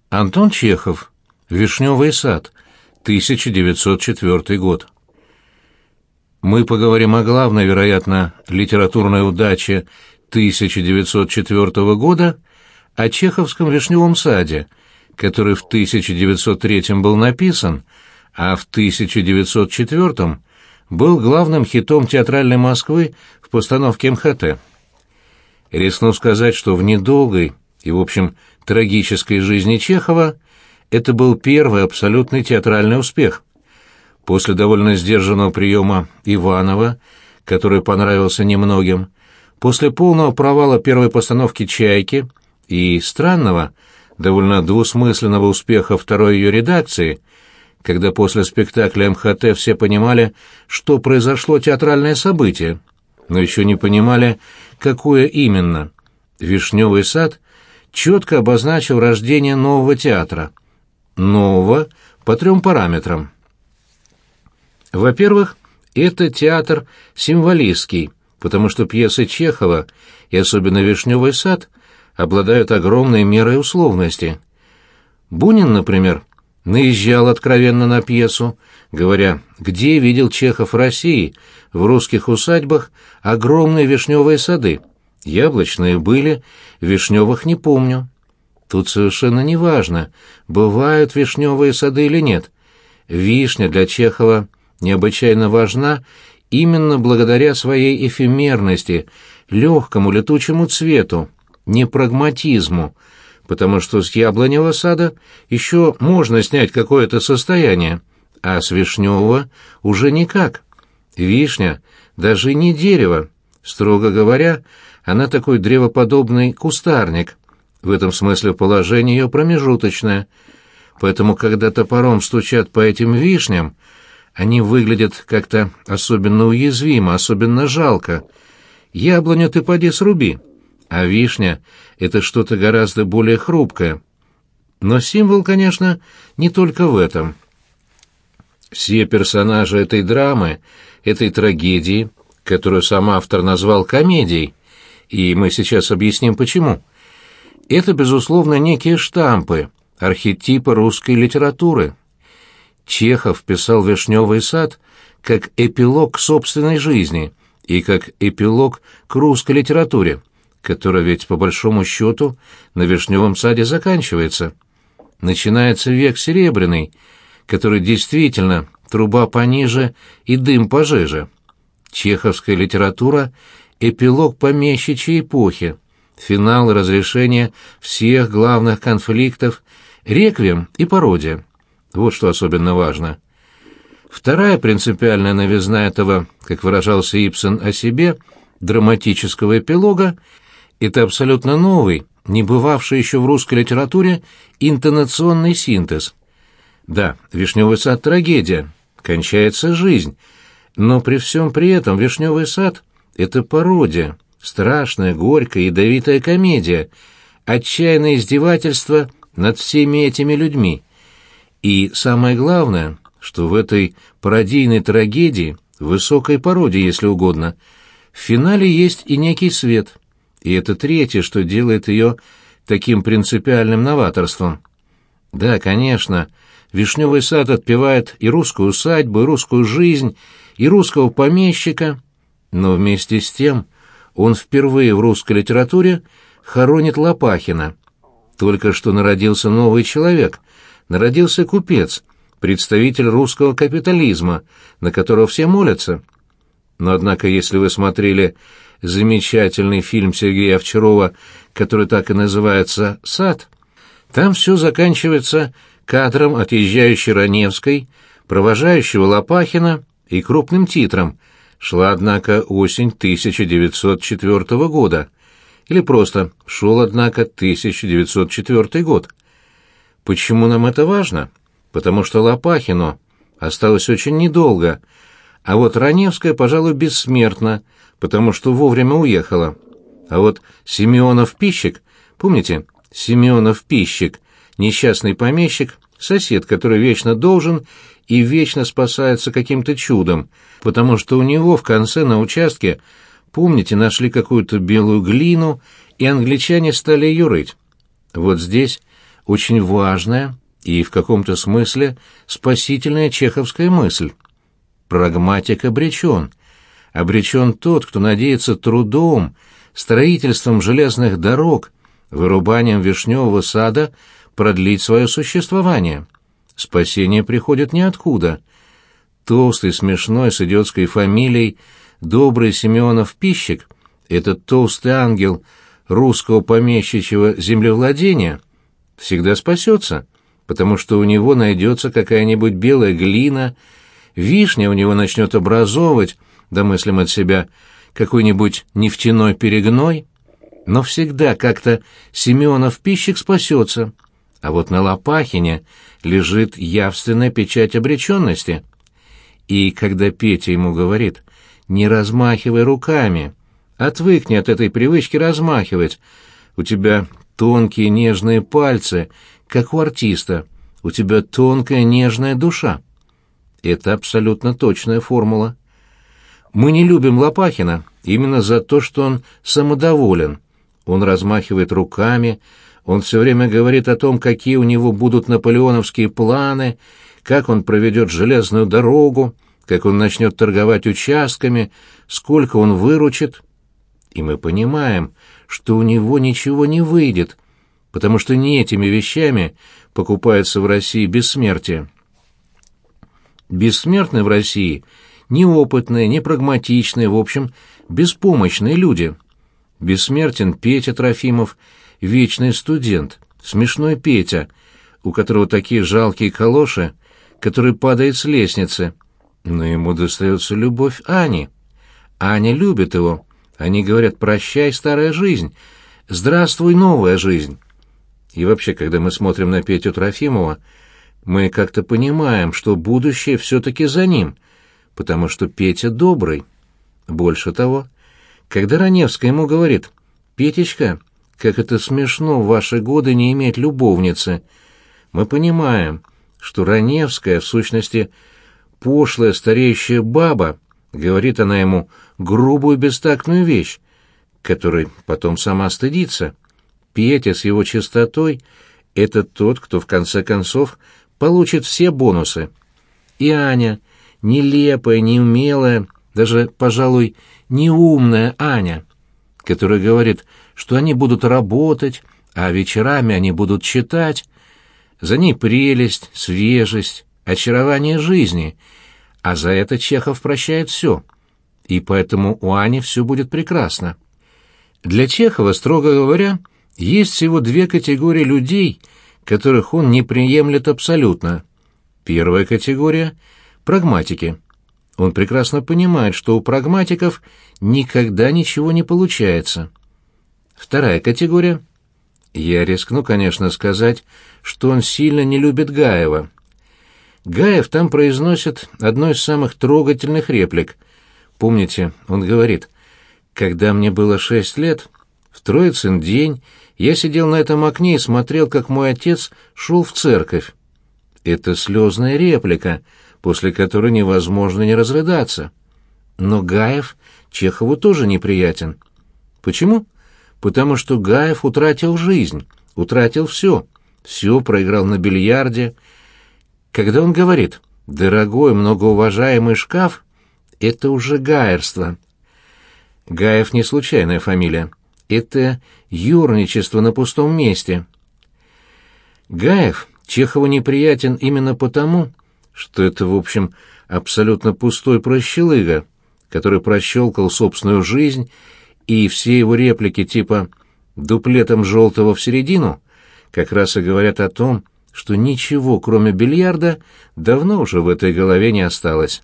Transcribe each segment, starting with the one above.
Антон Чехов. «Вишневый сад», 1904 год. Мы поговорим о главной, вероятно, литературной удаче 1904 года, о чеховском «Вишневом саде», который в 1903 был написан, а в 1904 был главным хитом театральной Москвы в постановке МХТ. Рискну сказать, что в недолгой и, в общем, трагической жизни Чехова это был первый абсолютный театральный успех. После довольно сдержанного приема Иванова, который понравился немногим, после полного провала первой постановки «Чайки» и странного, довольно двусмысленного успеха второй ее редакции, когда после спектакля МХТ все понимали, что произошло театральное событие, но еще не понимали, какое именно. «Вишневый сад» четко обозначил рождение нового театра. Нового по 3 параметрам. Во-первых, это театр символистский, потому что пьесы Чехова, и особенно «Вишневый сад», обладают огромной мерой условности. Бунин, например, наезжал откровенно на пьесу, говоря, где видел Чехов в России, в русских усадьбах, огромные вишневые сады. Яблочные были, вишневых не помню. Тут совершенно неважно, бывают вишневые сады или нет. Вишня для Чехова необычайно важна именно благодаря своей эфемерности, легкому летучему цвету, непрагматизму, потому что с яблоневого сада еще можно снять какое-то состояние, а с вишневого уже никак. Вишня даже не дерево, строго говоря, она такой древоподобный кустарник. В этом смысле положение ее промежуточное. Поэтому, когда топором стучат по этим вишням, они выглядят как-то особенно уязвимо, особенно жалко. Яблоню ты поди сруби, а вишня — это что-то гораздо более хрупкое. Но символ, конечно, не только в этом. Все персонажи этой драмы, этой трагедии, которую сам автор назвал комедией, и мы сейчас объясним почему, это, безусловно, некие штампы, архетипы русской литературы. Чехов писал «Вишневый сад» как эпилог к собственной жизни и как эпилог к русской литературе, которая ведь, по большому счету, на «Вишневом саде» заканчивается. Начинается век серебряный, который действительно труба пониже и дым пожиже. Чеховская литература — эпилог помещичьей эпохи, финал и разрешение всех главных конфликтов, реквием и пародия. Вот что особенно важно. Вторая принципиальная новизна этого, как выражался Ибсен о себе, драматического эпилога — это абсолютно новый, не бывавший еще в русской литературе, интонационный синтез. Да, «Вишневый сад» — трагедия, кончается жизнь, но при всем при этом «Вишневый сад» — это пародия, страшная, горькая, ядовитая комедия, отчаянное издевательство над всеми этими людьми. И самое главное, что в этой пародийной трагедии, высокой пародии, если угодно, в финале есть и некий свет. И это третье, что делает ее таким принципиальным новаторством. Да, конечно, «Вишневый сад» отпевает и русскую усадьбу, и русскую жизнь, и русского помещика, но вместе с тем он впервые в русской литературе хоронит Лопахина. Только что народился новый человек, народился купец, представитель русского капитализма, на которого все молятся. Но, однако, если вы смотрели замечательный фильм Сергея Овчарова, который так и называется «Сад», там все заканчивается кадром отъезжающей Раневской, провожающего Лопахина и крупным титром «Шла, однако, осень 1904 года» или просто «Шел, однако, 1904 год». Почему нам это важно? Потому что Лопахину осталось очень недолго, а вот Раневская, пожалуй, бессмертна, потому что вовремя уехала. А вот Семенов-Пищик, помните, Семенов-Пищик, несчастный помещик, сосед, который вечно должен и вечно спасается каким-то чудом, потому что у него в конце на участке, помните, нашли какую-то белую глину, и англичане стали ее рыть. Вот здесь очень важная и в каком-то смысле спасительная чеховская мысль. Прагматик обречен. Обречен тот, кто надеется трудом, строительством железных дорог, вырубанием вишневого сада продлить свое существование. Спасение приходит ниоткуда. Толстый, смешной, с идиотской фамилией, добрый Семенов-пищик, этот толстый ангел русского помещичьего землевладения, всегда спасется, потому что у него найдется какая-нибудь белая глина, вишня у него начнет образовывать, домыслим от себя, какой-нибудь нефтяной перегной, но всегда как-то Семенов-пищик спасется, а вот на Лопахине лежит явственная печать обреченности. И когда Петя ему говорит: «Не размахивай руками, отвыкни от этой привычки размахивать, у тебя тонкие нежные пальцы, как у артиста, у тебя тонкая нежная душа». Это абсолютно точная формула. Мы не любим Лопахина именно за то, что он самодоволен. Он размахивает руками, он все время говорит о том, какие у него будут наполеоновские планы, как он проведет железную дорогу, как он начнет торговать участками, сколько он выручит. И мы понимаем, что у него ничего не выйдет, потому что не этими вещами покупается в России бессмертие. Бессмертны в России неопытные, непрагматичные, в общем, беспомощные люди. Бессмертен Петя Трофимов, вечный студент, смешной Петя, у которого такие жалкие калоши, который падает с лестницы. Но ему достается любовь Ани. Аня любит его. Они говорят: «Прощай, старая жизнь, здравствуй, новая жизнь». И вообще, когда мы смотрим на Петю Трофимова, мы как-то понимаем, что будущее все-таки за ним, потому что Петя добрый. Больше того, когда Раневская ему говорит: «Петечка, как это смешно в ваши годы не иметь любовницы», мы понимаем, что Раневская, в сущности, пошлая стареющая баба, говорит она ему грубую бестактную вещь, которой потом сама стыдится. Петя с его чистотой — это тот, кто в конце концов получит все бонусы. И Аня, нелепая, неумелая, даже, пожалуй, неумная Аня, которая говорит, что они будут работать, а вечерами они будут читать. За ней прелесть, свежесть, очарование жизни, а за это Чехов прощает все. И поэтому у Ани все будет прекрасно. Для Чехова, строго говоря, есть всего две категории людей, которых он не приемлет абсолютно. Первая категория — прагматики. Он прекрасно понимает, что у прагматиков никогда ничего не получается. Вторая категория — я рискну, конечно, сказать, что он сильно не любит Гаева. Гаев там произносит одну из самых трогательных реплик. Помните, он говорит: «Когда мне было 6 лет, в Троицын день я сидел на этом окне и смотрел, как мой отец шел в церковь». Это слезная реплика, после которой невозможно не разрыдаться. Но Гаев Чехову тоже неприятен. Почему? Потому что Гаев утратил жизнь, утратил все проиграл на бильярде. Когда он говорит «дорогой, многоуважаемый шкаф», это уже гаерство. Гаев не случайная фамилия. Это юрничество на пустом месте. Гаев Чехову неприятен именно потому, что это, в общем, абсолютно пустой прощелыга, который прощелкал собственную жизнь, и все его реплики типа «дуплетом желтого в середину» как раз и говорят о том, что ничего, кроме бильярда, давно уже в этой голове не осталось.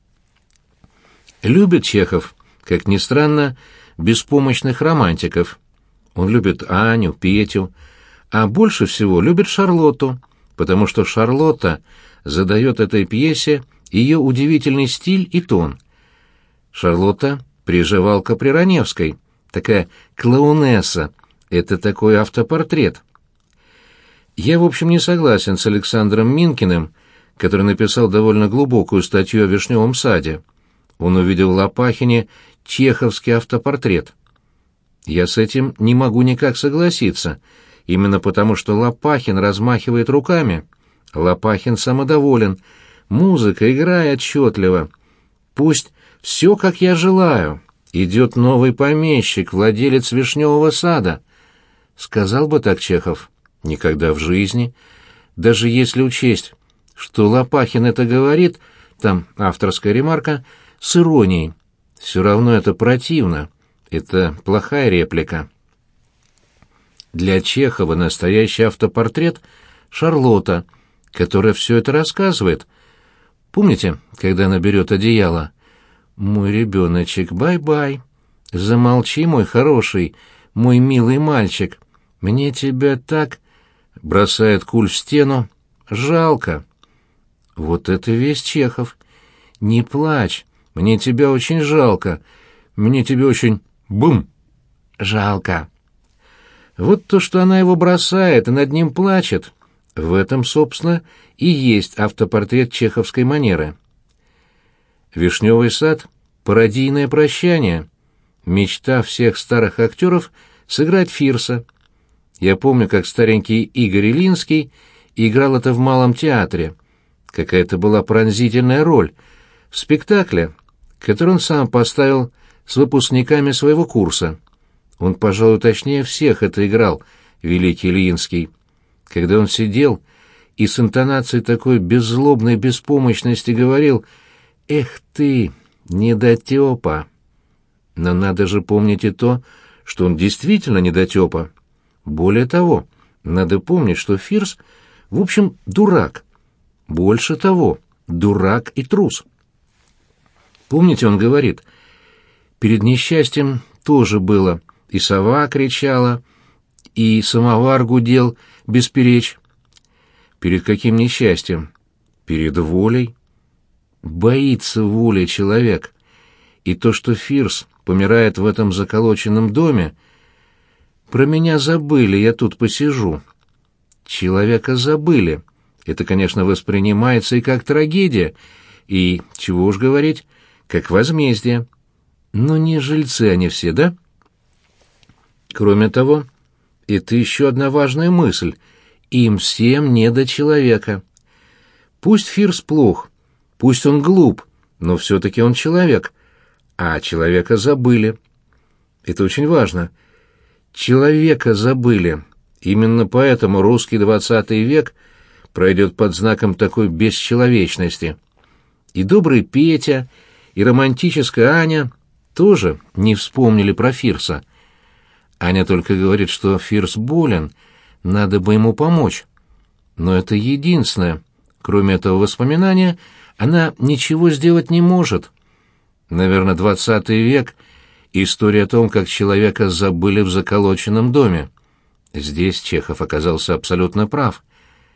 Любит Чехов, как ни странно, беспомощных романтиков. Он любит Аню, Петю, а больше всего любит Шарлотту, потому что Шарлотта задает этой пьесе ее удивительный стиль и тон. Шарлотта — приживалка при Раневской, такая клоунесса, это такой автопортрет. Я, в общем, не согласен с Александром Минкиным, который написал довольно глубокую статью о Вишневом саде. Он увидел в Лопахине чеховский автопортрет. Я с этим не могу никак согласиться, именно потому, что Лопахин размахивает руками. Лопахин самодоволен, музыка играет отчетливо. Пусть все, как я желаю. Идет новый помещик, владелец Вишневого сада. Сказал бы так Чехов? Никогда в жизни. Даже если учесть, что Лопахин это говорит, там авторская ремарка, с иронией, все равно это противно. Это плохая реплика. Для Чехова настоящий автопортрет — Шарлотта, которая все это рассказывает. Помните, когда она берет одеяло? «Мой ребеночек, бай-бай. Замолчи, мой хороший, мой милый мальчик. Мне тебя так...» Бросает куль в стену. «Жалко». Вот это весь Чехов. «Не плачь, мне тебя очень жалко. Мне тебя очень... Бум! Жалко». Вот то, что она его бросает и над ним плачет, в этом, собственно, и есть автопортрет чеховской манеры. «Вишневый сад» — пародийное прощание. Мечта всех старых актеров — сыграть Фирса. Я помню, как старенький Игорь Илинский играл это в Малом театре. Какая-то была пронзительная роль в спектакле, который он сам поставил с выпускниками своего курса. Он, пожалуй, точнее всех это играл, великий Ильинский. Когда он сидел и с интонацией такой беззлобной беспомощности говорил: «Эх ты, недотёпа!» Но надо же помнить и то, что он действительно недотёпа. Более того, надо помнить, что Фирс, в общем, дурак. Больше того, дурак и трус. Помните, он говорит: «Перед несчастьем тоже было. И сова кричала, и самовар гудел бесперечь». Перед каким несчастьем? Перед волей. Боится воли человек. И то, что Фирс помирает в этом заколоченном доме, про меня забыли, я тут посижу. Человека забыли. Это, конечно, воспринимается и как трагедия, и, чего уж говорить, как возмездие. Но не жильцы они все, да? Кроме того, это еще одна важная мысль. Им всем не до человека. Пусть Фирс плох, пусть он глуп, но все-таки он человек, а человека забыли. Это очень важно. Человека забыли. Именно поэтому русский 20 век пройдет под знаком такой бесчеловечности. И добрый Петя, и романтическая Аня тоже не вспомнили про Фирса. Аня только говорит, что Фирс болен, надо бы ему помочь. Но это единственное. Кроме этого воспоминания, она ничего сделать не может. Наверное, 20 век — история о том, как человека забыли в заколоченном доме. Здесь Чехов оказался абсолютно прав.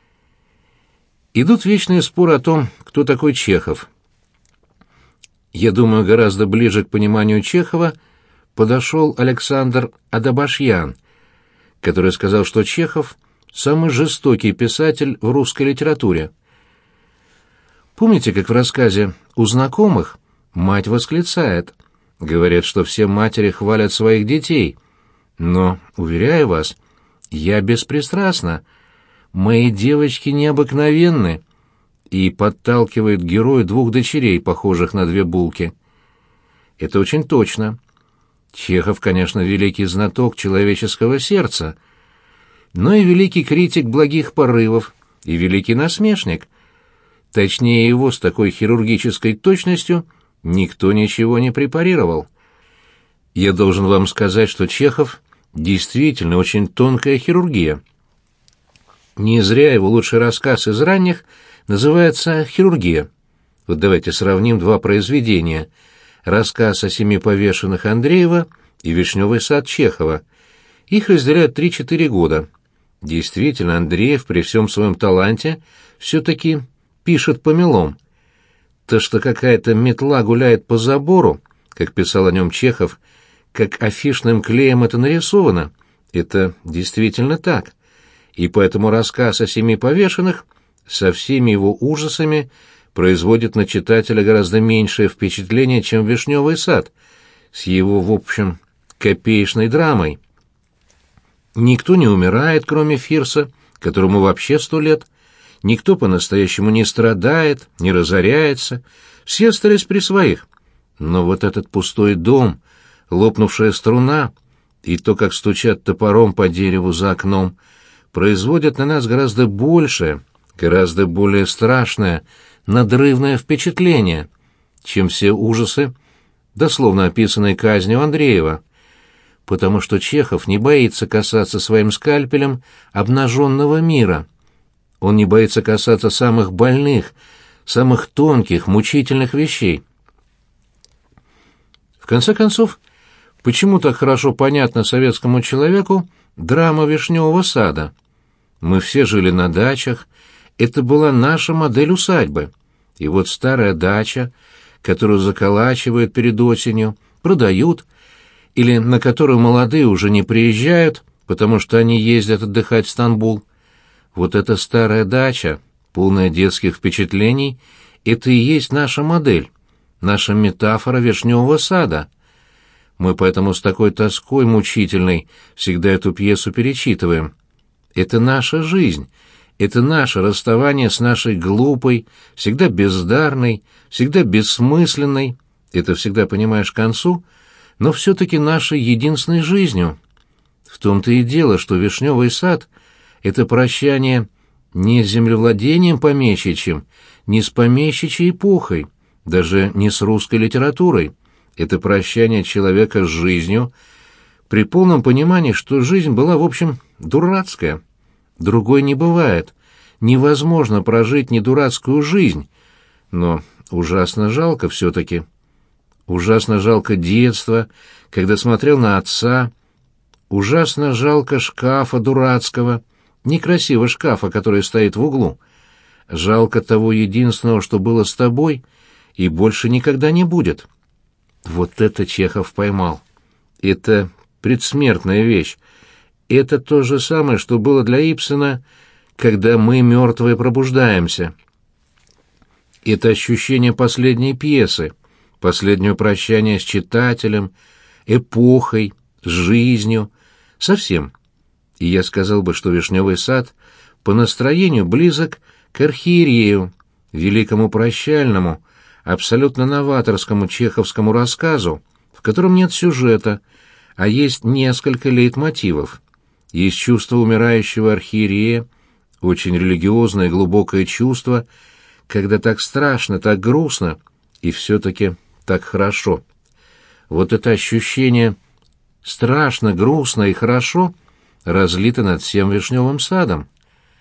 Идут вечные споры о том, кто такой Чехов. Я думаю, гораздо ближе к пониманию Чехова подошел Александр Адабашьян, который сказал, что Чехов — самый жестокий писатель в русской литературе. Помните, как в рассказе «У знакомых» мать восклицает, говорят, что все матери хвалят своих детей, но, уверяю вас, я беспристрастна, мои девочки необыкновенны, и подталкивает герой двух дочерей, похожих на две булки. Это очень точно. Чехов, конечно, великий знаток человеческого сердца, но и великий критик благих порывов, и великий насмешник. Точнее, его с такой хирургической точностью никто ничего не препарировал. Я должен вам сказать, что Чехов действительно очень тонкая хирургия. Не зря его лучший рассказ из ранних называется «Хирургия». Вот давайте сравним два произведения: рассказ о 7 повешенных Андреева и «Вишневый сад» Чехова. Их разделяют 3-4 года. Действительно, Андреев при всем своем таланте все-таки пишет помелом. То, что какая-то метла гуляет по забору, как писал о нем Чехов, как афишным клеем это нарисовано, это действительно так. И поэтому рассказ о 7 повешенных со всеми его ужасами производит на читателя гораздо меньшее впечатление, чем «Вишневый сад» с его, в общем, копеечной драмой. Никто не умирает, кроме Фирса, которому вообще 100 лет. Никто по-настоящему не страдает, не разоряется. Все остались при своих. Но вот этот пустой дом, лопнувшая струна и то, как стучат топором по дереву за окном, производят на нас гораздо большее, гораздо более страшное, надрывное впечатление, чем все ужасы, дословно описанные казнью Андреева, потому что Чехов не боится касаться своим скальпелем обнаженного мира. Он не боится касаться самых больных, самых тонких, мучительных вещей. В конце концов, почему так хорошо понятна советскому человеку драма Вишневого сада? Мы все жили на дачах, это была наша модель усадьбы. И вот старая дача, которую заколачивают перед осенью, продают, или на которую молодые уже не приезжают, потому что они ездят отдыхать в Стамбул. Вот эта старая дача, полная детских впечатлений, это и есть наша модель, наша метафора Вишневого сада. Мы поэтому с такой тоской мучительной всегда эту пьесу перечитываем. Это наша жизнь, это наше расставание с нашей глупой, всегда бездарной, всегда бессмысленной, это всегда понимаешь к концу, но все-таки нашей единственной жизнью. В том-то и дело, что Вишневый сад — это прощание не с землевладением помещичьим, не с помещичьей эпохой, даже не с русской литературой. Это прощание человека с жизнью, при полном понимании, что жизнь была, в общем, дурацкая. Другой не бывает. Невозможно прожить недурацкую жизнь. Но ужасно жалко все-таки. Ужасно жалко детства, когда смотрел на отца. Ужасно жалко шкафа дурацкого, некрасивого шкафа, который стоит в углу. Жалко того единственного, что было с тобой, и больше никогда не будет. Вот это Чехов поймал. Это предсмертная вещь. Это то же самое, что было для Ибсена, когда мы, мертвые, пробуждаемся. Это ощущение последней пьесы, последнее прощание с читателем, эпохой, с жизнью, совсем. И я сказал бы, что «Вишневый сад» по настроению близок к «Архиерею», великому прощальному, абсолютно новаторскому чеховскому рассказу, в котором нет сюжета, а есть несколько лейтмотивов. Есть чувство умирающего архиерея, очень религиозное и глубокое чувство, когда так страшно, так грустно, и все-таки так хорошо. Вот это ощущение страшно, грустно и хорошо разлито над всем Вишневым садом.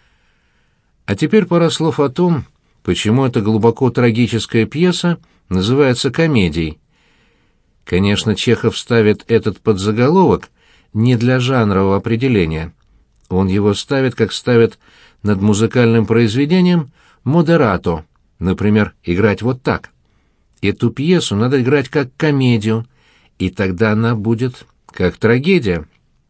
А теперь пара слов о том, почему эта глубоко трагическая пьеса называется комедией. Конечно, Чехов ставит этот подзаголовок не для жанрового определения. Он его ставит, как ставит над музыкальным произведением модерато, например, играть вот так. Эту пьесу надо играть как комедию, и тогда она будет как трагедия.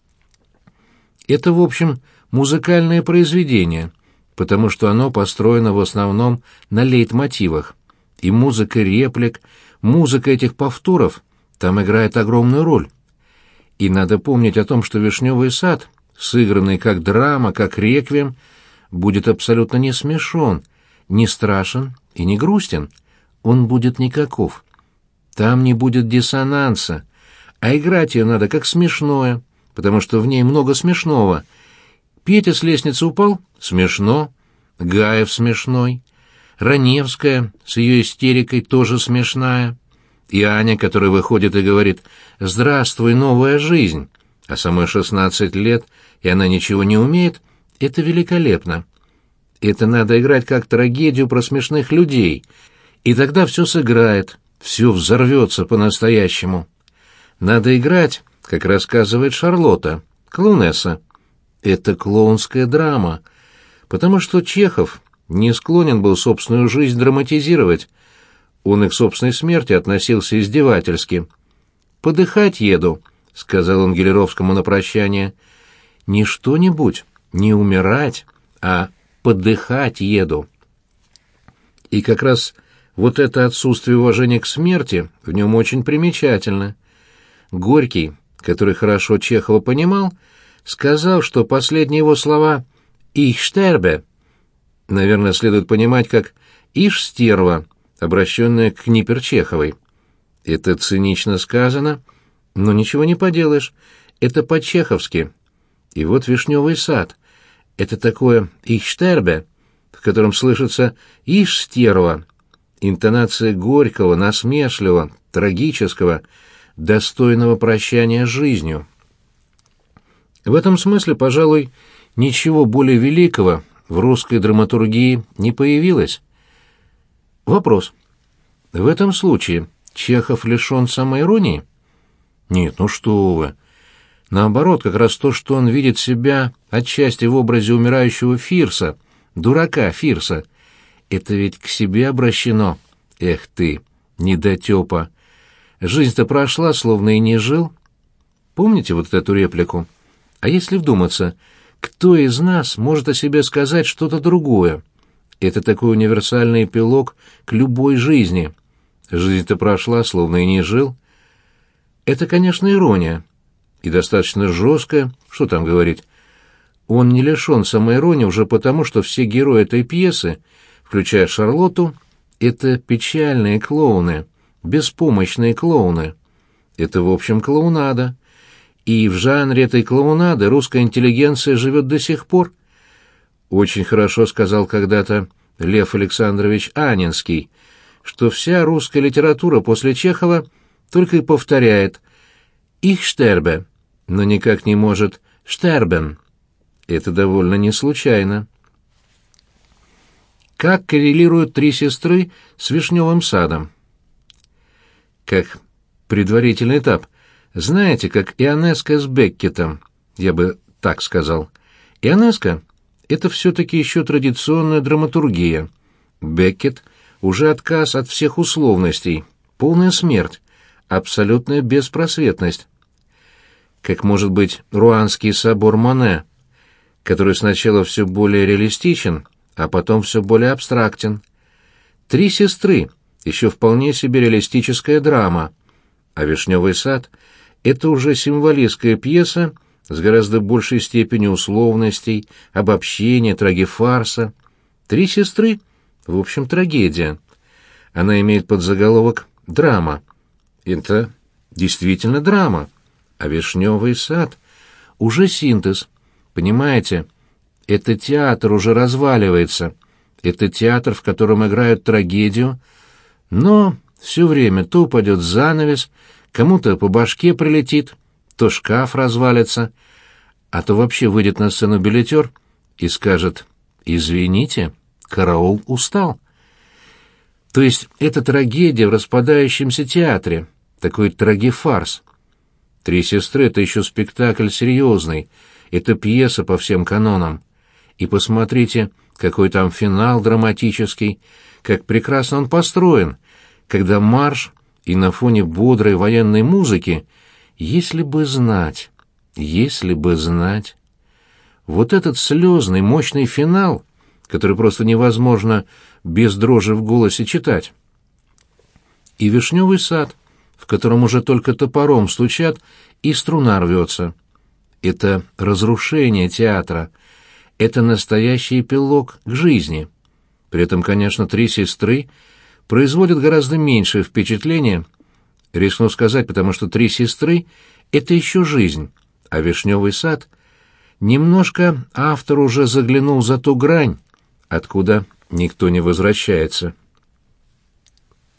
Это, в общем, музыкальное произведение, потому что оно построено в основном на лейтмотивах, и музыка реплик, музыка этих повторов там играет огромную роль. И надо помнить о том, что «Вишневый сад», сыгранный как драма, как реквием, будет абсолютно не смешон, не страшен и не грустен. Он будет никаков. Там не будет диссонанса, а играть ее надо как смешное, потому что в ней много смешного. Петя с лестницы упал — смешно, Гаев смешной, Раневская с ее истерикой тоже смешная, и Аня, которая выходит и говорит «Здравствуй, новая жизнь», а самой 16 лет, и она ничего не умеет, это великолепно. Это надо играть как трагедию про смешных людей, и тогда все сыграет, все взорвется по-настоящему. Надо играть, как рассказывает Шарлотта, клоунесса. Это клоунская драма, потому что Чехов не склонен был собственную жизнь драматизировать. Он и к собственной смерти относился издевательски. «Подыхать еду», — сказал он Гелеровскому на прощание. «Не что-нибудь, не умирать, а подыхать еду». И как раз вот это отсутствие уважения к смерти в нем очень примечательно. Горький, который хорошо Чехова понимал, сказал, что последние его слова «Ich sterbe», наверное, следует понимать как «Ишь, стерва», обращенная к Книпер Чеховой. Это цинично сказано, но ничего не поделаешь, это по-чеховски. И вот «Вишневый сад» — это такое «Ich sterbe», в котором слышится «Ишь, стерва», интонация горького, насмешливого, трагического, достойного прощания с жизнью. В этом смысле, пожалуй, ничего более великого в русской драматургии не появилось. Вопрос. В этом случае Чехов лишен самоиронии? Нет, ну что вы. Наоборот, как раз то, что он видит себя отчасти в образе умирающего Фирса, дурака Фирса, это ведь к себе обращено. Эх ты, недотёпа. Жизнь-то прошла, словно и не жил. Помните вот эту реплику? А если вдуматься, кто из нас может о себе сказать что-то другое? Это такой универсальный эпилог к любой жизни. Жизнь-то прошла, словно и не жил. Это, конечно, ирония. И достаточно жесткая, что там говорить. Он не лишен самоиронии уже потому, что все герои этой пьесы, включая Шарлотту, это печальные клоуны, беспомощные клоуны. Это, в общем, клоунада. И в жанре этой клоунады русская интеллигенция живет до сих пор. Очень хорошо сказал когда-то Лев Александрович Анинский, что вся русская литература после Чехова только и повторяет «Ich sterbe», но никак не может «sterben». Это довольно не случайно. Как коррелируют «Три сестры» с «Вишневым садом»? Как предварительный этап. Знаете, как Ионеско с Беккетом, я бы так сказал. Ионеско — это все-таки еще традиционная драматургия. Беккет — уже отказ от всех условностей, полная смерть, абсолютная беспросветность. Как может быть Руанский собор Моне, который сначала все более реалистичен, а потом все более абстрактен. «Три сестры» — еще вполне себе реалистическая драма, а «Вишневый сад» — это уже символистская пьеса с гораздо большей степенью условностей, обобщения, трагефарса. «Три сестры» — в общем, трагедия. Она имеет подзаголовок «драма». Это действительно драма. А «Вишневый сад» — уже синтез. Понимаете, это театр уже разваливается. Это театр, в котором играют трагедию, но все время то упадет занавес, кому-то по башке прилетит, то шкаф развалится, а то вообще выйдет на сцену билетер и скажет «Извините, караул устал». То есть это трагедия в распадающемся театре, такой трагефарс. «Три сестры» — это еще спектакль серьезный, это пьеса по всем канонам. И посмотрите, какой там финал драматический, как прекрасно он построен, когда марш и на фоне бодрой военной музыки «Если бы знать, если бы знать». Вот этот слезный, мощный финал, который просто невозможно без дрожи в голосе читать. И «Вишневый сад», в котором уже только топором стучат, и струна рвется. Это разрушение театра, это настоящий эпилог к жизни. При этом, конечно, «Три сестры» производят гораздо меньшее впечатление, рискну сказать, потому что «Три сестры» — это еще жизнь, а «Вишневый сад» немножко автор уже заглянул за ту грань, откуда никто не возвращается.